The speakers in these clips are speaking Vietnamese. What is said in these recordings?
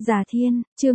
Già Thiên, chương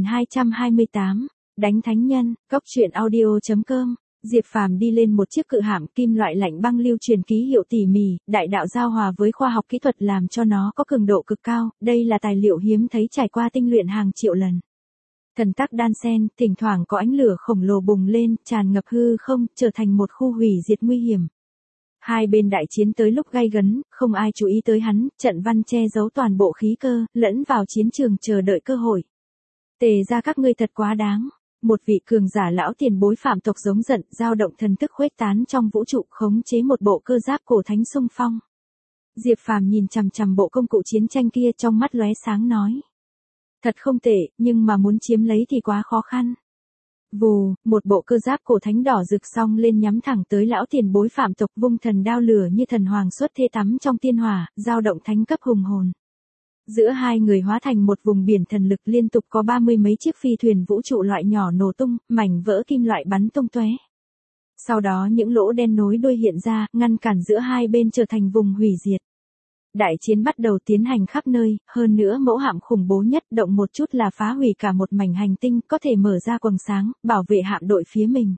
1228, đánh thánh nhân, cóc truyện audio.com. Diệp Phàm đi lên một chiếc cự hạm kim loại lạnh băng lưu truyền ký hiệu tỉ mỉ, đại đạo giao hòa với khoa học kỹ thuật làm cho nó có cường độ cực cao, đây là tài liệu hiếm thấy trải qua tinh luyện hàng triệu lần. Thần tắc đan xen, thỉnh thoảng có ánh lửa khổng lồ bùng lên, tràn ngập hư không, trở thành một khu hủy diệt nguy hiểm. Hai bên đại chiến tới lúc gay gấn, không ai chú ý tới hắn, trận văn che giấu toàn bộ khí cơ, lẫn vào chiến trường chờ đợi cơ hội. Tề ra các ngươi thật quá đáng. Một vị cường giả lão tiền bối phạm tộc giống giận, dao động thần thức khuếch tán trong vũ trụ, khống chế một bộ cơ giáp cổ thánh xung phong. Diệp Phàm nhìn chằm chằm bộ công cụ chiến tranh kia, trong mắt lóe sáng nói: thật không tệ, nhưng mà muốn chiếm lấy thì quá khó khăn. Vù, một bộ cơ giáp cổ thánh đỏ rực song lên nhắm thẳng tới lão tiền bối phạm tộc, vung thần đao lửa như thần hoàng xuất thế tắm trong tiên hỏa, dao động thánh cấp hùng hồn. Giữa hai người hóa thành một vùng biển thần lực, liên tục có 30 mấy chiếc phi thuyền vũ trụ loại nhỏ nổ tung, mảnh vỡ kim loại bắn tung tóe. Sau đó những lỗ đen nối đuôi hiện ra, ngăn cản giữa hai bên trở thành vùng hủy diệt. Đại chiến bắt đầu tiến hành khắp nơi, hơn nữa mẫu hạm khủng bố nhất động một chút là phá hủy cả một mảnh hành tinh, có thể mở ra quầng sáng, bảo vệ hạm đội phía mình.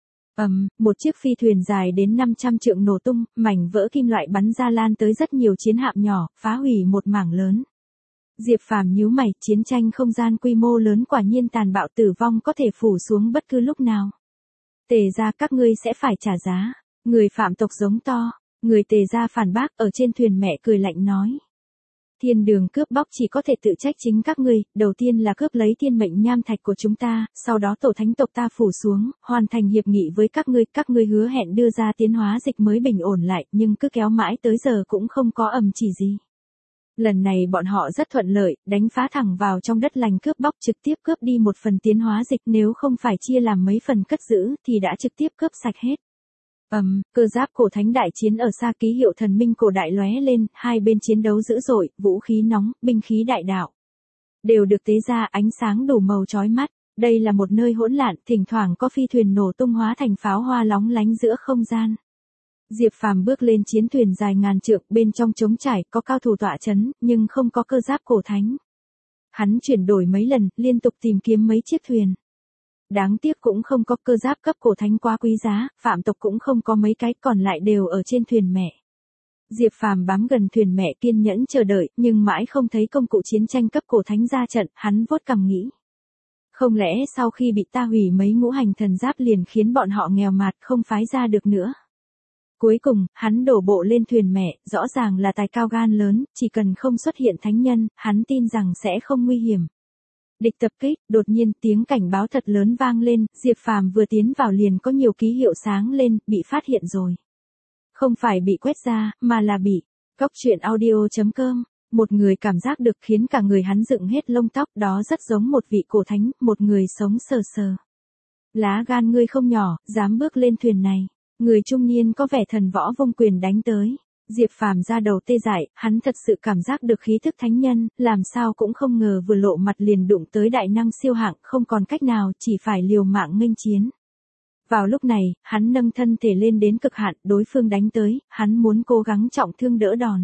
Một chiếc phi thuyền dài đến 500 trượng nổ tung, mảnh vỡ kim loại bắn ra lan tới rất nhiều chiến hạm nhỏ, phá hủy một mảng lớn. Diệp Phàm nhíu mày, chiến tranh không gian quy mô lớn quả nhiên tàn bạo, tử vong có thể phủ xuống bất cứ lúc nào. Tề ra các ngươi sẽ phải trả giá. Người phạm tộc giống to. Người Tề ra phản bác, ở trên thuyền mẹ cười lạnh nói: thiên đường cướp bóc chỉ có thể tự trách chính các ngươi, đầu tiên là cướp lấy thiên mệnh nham thạch của chúng ta, sau đó tổ thánh tộc ta phủ xuống, hoàn thành hiệp nghị với các ngươi hứa hẹn đưa ra tiến hóa dịch mới bình ổn lại, nhưng cứ kéo mãi tới giờ cũng không có ầm chỉ gì. Lần này bọn họ rất thuận lợi, đánh phá thẳng vào trong đất lành cướp bóc, trực tiếp cướp đi một phần tiến hóa dịch, nếu không phải chia làm mấy phần cất giữ thì đã trực tiếp cướp sạch hết. Cơ giáp cổ thánh đại chiến ở xa, ký hiệu thần minh cổ đại lóe lên, hai bên chiến đấu dữ dội, vũ khí nóng, binh khí đại đạo đều được tế ra, ánh sáng đủ màu chói mắt. Đây là một nơi hỗn loạn, thỉnh thoảng có phi thuyền nổ tung hóa thành pháo hoa lóng lánh giữa không gian. Diệp Phàm bước lên chiến thuyền dài ngàn trượng, bên trong trống trải, có cao thủ tọa chấn, nhưng không có cơ giáp cổ thánh. Hắn chuyển đổi mấy lần, liên tục tìm kiếm mấy chiếc thuyền. Đáng tiếc cũng không có cơ giáp cấp cổ thánh quá quý giá, phạm tộc cũng không có mấy cái, còn lại đều ở trên thuyền mẹ. Diệp Phàm bám gần thuyền mẹ kiên nhẫn chờ đợi, nhưng mãi không thấy công cụ chiến tranh cấp cổ thánh ra trận, hắn vuốt cằm nghĩ: không lẽ sau khi bị ta hủy mấy ngũ hành thần giáp liền khiến bọn họ nghèo mạt, không phái ra được nữa. Cuối cùng, hắn đổ bộ lên thuyền mẹ, rõ ràng là tài cao gan lớn, chỉ cần không xuất hiện thánh nhân, hắn tin rằng sẽ không nguy hiểm. Địch tập kích, đột nhiên tiếng cảnh báo thật lớn vang lên, Diệp Phàm vừa tiến vào liền có nhiều ký hiệu sáng lên, bị phát hiện rồi. Không phải bị quét ra, mà là bị. Cóc truyện audio.com. Một người cảm giác được khiến cả người hắn dựng hết lông tóc, đó rất giống một vị cổ thánh, một người sống sờ sờ. Lá gan ngươi không nhỏ, dám bước lên thuyền này. Người trung niên có vẻ thần võ vung quyền đánh tới. Diệp Phàm ra đầu tê dại, hắn thật sự cảm giác được khí thức thánh nhân, làm sao cũng không ngờ vừa lộ mặt liền đụng tới đại năng siêu hạng, không còn cách nào, chỉ phải liều mạng nghênh chiến. Vào lúc này, hắn nâng thân thể lên đến cực hạn, đối phương đánh tới, hắn muốn cố gắng trọng thương đỡ đòn.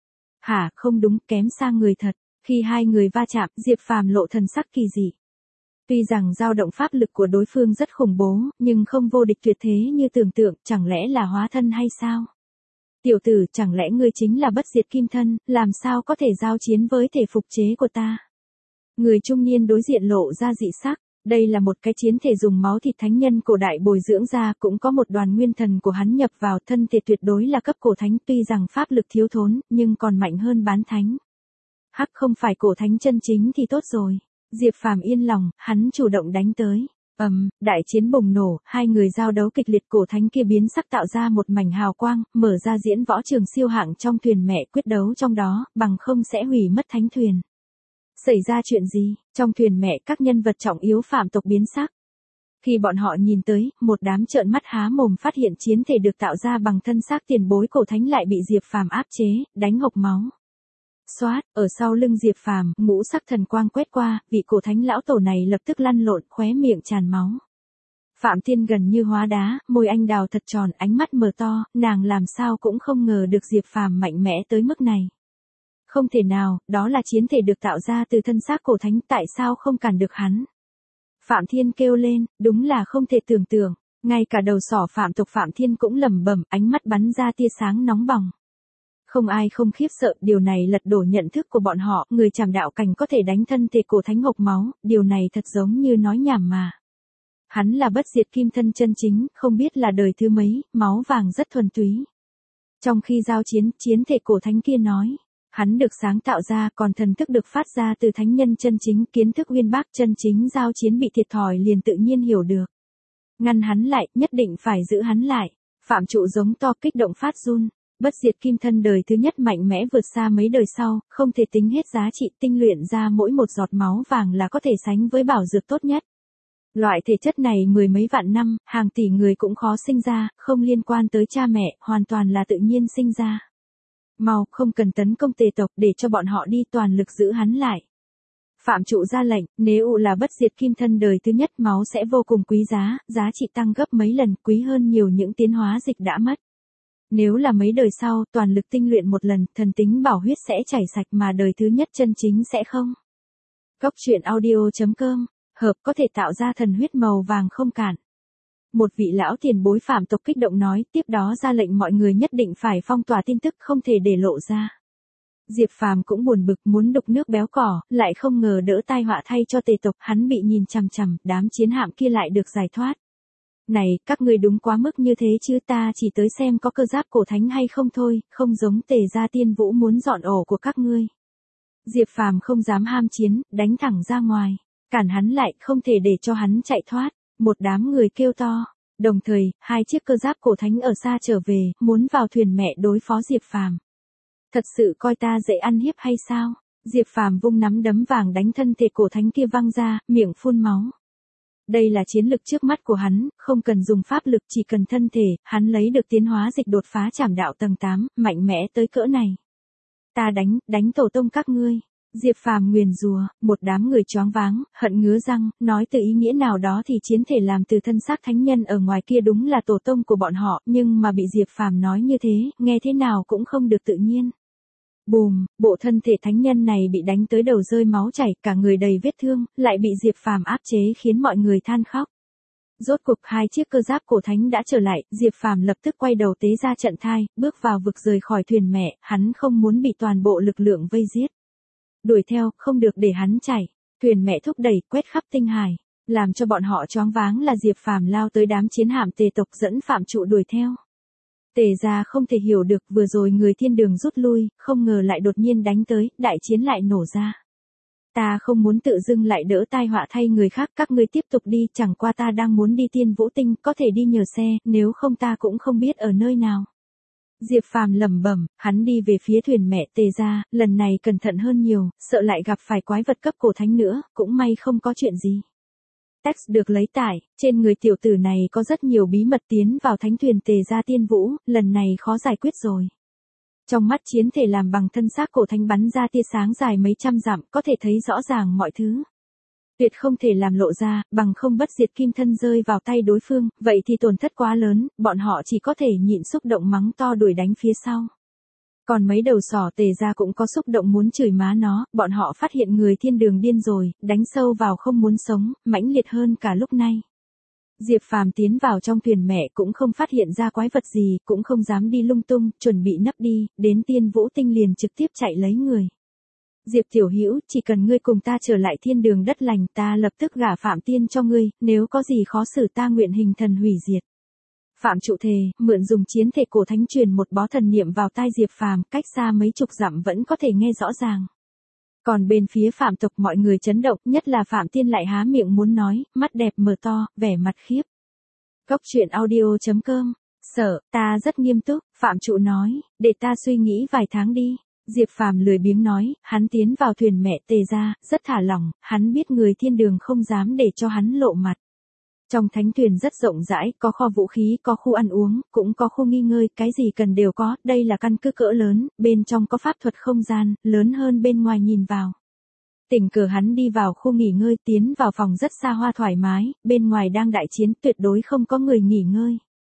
Không đúng, kém xa người thật. Khi hai người va chạm, Diệp Phàm lộ thần sắc kỳ dị. Tuy rằng dao động pháp lực của đối phương rất khủng bố, nhưng không vô địch tuyệt thế như tưởng tượng, chẳng lẽ là hóa thân hay sao? Tiểu tử, chẳng lẽ ngươi chính là bất diệt kim thân, làm sao có thể giao chiến với thể phục chế của ta? Người trung niên đối diện lộ ra dị sắc, đây là một cái chiến thể dùng máu thịt thánh nhân cổ đại bồi dưỡng ra, cũng có một đoàn nguyên thần của hắn nhập vào, thân thể tuyệt đối là cấp cổ thánh, tuy rằng pháp lực thiếu thốn, nhưng còn mạnh hơn bán thánh. Không phải cổ thánh chân chính thì tốt rồi. Diệp Phàm yên lòng, hắn chủ động đánh tới. Đại chiến bùng nổ, hai người giao đấu kịch liệt, cổ thánh kia biến sắc tạo ra một mảnh hào quang, mở ra diễn võ trường siêu hạng trong thuyền mẹ, quyết đấu trong đó, bằng không sẽ hủy mất thánh thuyền. Xảy ra chuyện gì? Trong thuyền mẹ các nhân vật trọng yếu phạm tộc biến sắc. Khi bọn họ nhìn tới, một đám trợn mắt há mồm phát hiện chiến thể được tạo ra bằng thân xác tiền bối cổ thánh lại bị Diệp Phàm áp chế, đánh hộc máu. Xoát, ở sau lưng Diệp Phàm, ngũ sắc thần quang quét qua, vị cổ thánh lão tổ này lập tức lăn lộn, khóe miệng tràn máu. Phạm Thiên gần như hóa đá, môi anh đào thật tròn, ánh mắt mở to, nàng làm sao cũng không ngờ được Diệp Phàm mạnh mẽ tới mức này. Không thể nào, đó là chiến thể được tạo ra từ thân xác cổ thánh, tại sao không cản được hắn? Phạm Thiên kêu lên, đúng là không thể tưởng tượng. Ngay cả đầu sỏ Phạm tộc Phạm Thiên cũng lẩm bẩm, ánh mắt bắn ra tia sáng nóng bỏng. Không ai không khiếp sợ, điều này lật đổ nhận thức của bọn họ, người trảm đạo cảnh có thể đánh thân thể cổ thánh hộc máu, điều này thật giống như nói nhảm mà. Hắn là bất diệt kim thân chân chính, không biết là đời thứ mấy, máu vàng rất thuần túy. Trong khi giao chiến, chiến thể cổ thánh kia nói, hắn được sáng tạo ra, còn thần thức được phát ra từ thánh nhân chân chính, kiến thức uyên bác chân chính, giao chiến bị thiệt thòi liền tự nhiên hiểu được. Ngăn hắn lại, nhất định phải giữ hắn lại. Phạm trụ giống to, kích động phát run. Bất diệt kim thân đời thứ nhất mạnh mẽ vượt xa mấy đời sau, không thể tính hết giá trị, tinh luyện ra mỗi một giọt máu vàng là có thể sánh với bảo dược tốt nhất. Loại thể chất này mười mấy vạn năm, hàng tỷ người cũng khó sinh ra, không liên quan tới cha mẹ, hoàn toàn là tự nhiên sinh ra. Mau, không cần tấn công Tề tộc, để cho bọn họ đi, toàn lực giữ hắn lại. Phạm trụ ra lệnh, nếu là bất diệt kim thân đời thứ nhất, máu sẽ vô cùng quý giá, giá trị tăng gấp mấy lần, quý hơn nhiều những tiến hóa dịch đã mất. Nếu là mấy đời sau, toàn lực tinh luyện một lần, thần tính bảo huyết sẽ chảy sạch, mà đời thứ nhất chân chính sẽ không. Cốc truyện audio.com, hợp có thể tạo ra thần huyết màu vàng không cản. Một vị lão tiền bối Phạm tộc kích động nói, tiếp đó ra lệnh mọi người nhất định phải phong tỏa tin tức, không thể để lộ ra. Diệp Phàm cũng buồn bực, muốn đục nước béo cỏ, lại không ngờ đỡ tai họa thay cho Tề tộc, hắn bị nhìn chằm chằm, đám chiến hạm kia lại được giải thoát. Này, các ngươi đúng quá mức như thế chứ, ta chỉ tới xem có cơ giáp cổ thánh hay không thôi, không giống Tề gia Tiên Vũ muốn dọn ổ của các ngươi. Diệp Phàm không dám ham chiến, đánh thẳng ra ngoài, cản hắn lại, không thể để cho hắn chạy thoát. Một đám người kêu to. Đồng thời, hai chiếc cơ giáp cổ thánh ở xa trở về, muốn vào thuyền mẹ đối phó Diệp Phàm. Thật sự coi ta dễ ăn hiếp hay sao? Diệp Phàm vung nắm đấm vàng đánh thân thể cổ thánh kia văng ra, miệng phun máu. Đây là chiến lực trước mắt của hắn, không cần dùng pháp lực, chỉ cần thân thể, hắn lấy được tiến hóa dịch đột phá trảm đạo tầng 8, mạnh mẽ tới cỡ này. Ta đánh tổ tông các ngươi. Diệp Phàm nguyền rủa, một đám người choáng váng, hận ngứa răng, nói từ ý nghĩa nào đó thì chiến thể làm từ thân xác thánh nhân ở ngoài kia đúng là tổ tông của bọn họ, nhưng mà bị Diệp Phàm nói như thế, nghe thế nào cũng không được tự nhiên. Bùm, bộ thân thể thánh nhân này bị đánh tới đầu rơi máu chảy, cả người đầy vết thương, lại bị Diệp Phàm áp chế khiến mọi người than khóc. Rốt cuộc hai chiếc cơ giáp cổ thánh đã trở lại, Diệp Phàm lập tức quay đầu tế ra trận thai, bước vào vực rời khỏi thuyền mẹ, hắn không muốn bị toàn bộ lực lượng vây giết. Đuổi theo, không được để hắn chạy. Thuyền mẹ thúc đẩy, quét khắp tinh hải. Làm cho bọn họ choáng váng là Diệp Phàm lao tới đám chiến hạm Tề tộc dẫn Phạm trụ đuổi theo. Tề gia không thể hiểu được, vừa rồi người thiên đường rút lui, không ngờ lại đột nhiên đánh tới, đại chiến lại nổ ra. Ta không muốn tự dưng lại đỡ tai họa thay người khác, các ngươi tiếp tục đi, chẳng qua ta đang muốn đi Tiên Vũ Tinh, có thể đi nhờ xe, nếu không ta cũng không biết ở nơi nào. Diệp Phàm lẩm bẩm, hắn đi về phía thuyền mẹ Tề gia, lần này cẩn thận hơn nhiều, sợ lại gặp phải quái vật cấp cổ thánh nữa, cũng may không có chuyện gì. Text được lấy tải, trên người tiểu tử này có rất nhiều bí mật tiến vào thánh thuyền Tề gia Tiên Vũ, lần này khó giải quyết rồi. Trong mắt chiến thể làm bằng thân xác cổ thánh bắn ra tia sáng dài mấy trăm dặm, có thể thấy rõ ràng mọi thứ. Tuyệt không thể làm lộ ra, bằng không bất diệt kim thân rơi vào tay đối phương, vậy thì tổn thất quá lớn, bọn họ chỉ có thể nhịn xúc động mắng to đuổi đánh phía sau. Còn mấy đầu sỏ Tề gia cũng có xúc động muốn chửi má nó, bọn họ phát hiện người thiên đường điên rồi, đánh sâu vào không muốn sống, mãnh liệt hơn cả lúc này. Diệp Phàm tiến vào trong thuyền mẹ cũng không phát hiện ra quái vật gì, cũng không dám đi lung tung, chuẩn bị nấp đi, đến Tiên Vũ Tinh liền trực tiếp chạy lấy người. Diệp tiểu hữu, chỉ cần ngươi cùng ta trở lại thiên đường đất lành, ta lập tức gả Phạm Tiên cho ngươi, nếu có gì khó xử ta nguyện hình thần hủy diệt. Phạm trụ thề, mượn dùng chiến thể cổ thánh truyền một bó thần niệm vào tai Diệp Phàm, cách xa mấy chục dặm vẫn có thể nghe rõ ràng. Còn bên phía Phạm tộc mọi người chấn động, nhất là Phạm Tiên lại há miệng muốn nói, mắt đẹp mở to, vẻ mặt khiếp. Cốc truyện audio.com, sợ, ta rất nghiêm túc, Phạm trụ nói, để ta suy nghĩ vài tháng đi. Diệp Phàm lười biếng nói, hắn tiến vào thuyền mẹ Tề gia, rất thả lỏng, hắn biết người thiên đường không dám để cho hắn lộ mặt. Trong thánh thuyền rất rộng rãi, có kho vũ khí, có khu ăn uống, cũng có khu nghỉ ngơi, cái gì cần đều có, đây là căn cứ cỡ lớn, bên trong có pháp thuật không gian, lớn hơn bên ngoài nhìn vào. Tình cờ hắn đi vào khu nghỉ ngơi, tiến vào phòng rất xa hoa thoải mái, bên ngoài đang đại chiến, tuyệt đối không có người nghỉ ngơi.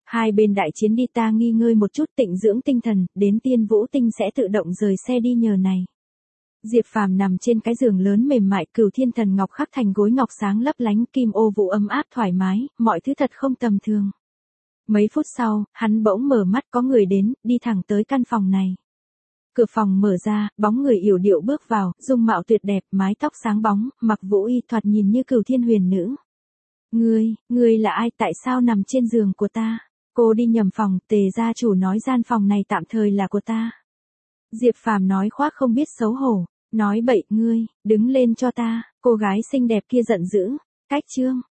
Hai bên đại chiến đi, ta nghỉ ngơi một chút tịnh dưỡng tinh thần, đến Tiên Vũ Tinh sẽ tự động rời xe đi nhờ này. Diệp Phàm nằm trên cái giường lớn mềm mại, Cửu Thiên Thần Ngọc khắc thành gối ngọc sáng lấp lánh, kim ô vụ ấm áp thoải mái, mọi thứ thật không tầm thường. Mấy phút sau, hắn bỗng mở mắt, có người đến, đi thẳng tới căn phòng này. Cửa phòng mở ra, bóng người yểu điệu bước vào, dung mạo tuyệt đẹp, mái tóc sáng bóng, mặc vũ y thoạt nhìn như Cửu Thiên huyền nữ. Ngươi là ai, tại sao nằm trên giường của ta? Cô đi nhầm phòng, Tề gia chủ nói gian phòng này tạm thời là của ta. Diệp Phàm nói khoác không biết xấu hổ, nói bậy, ngươi, đứng lên cho ta, cô gái xinh đẹp kia giận dữ, cách chương.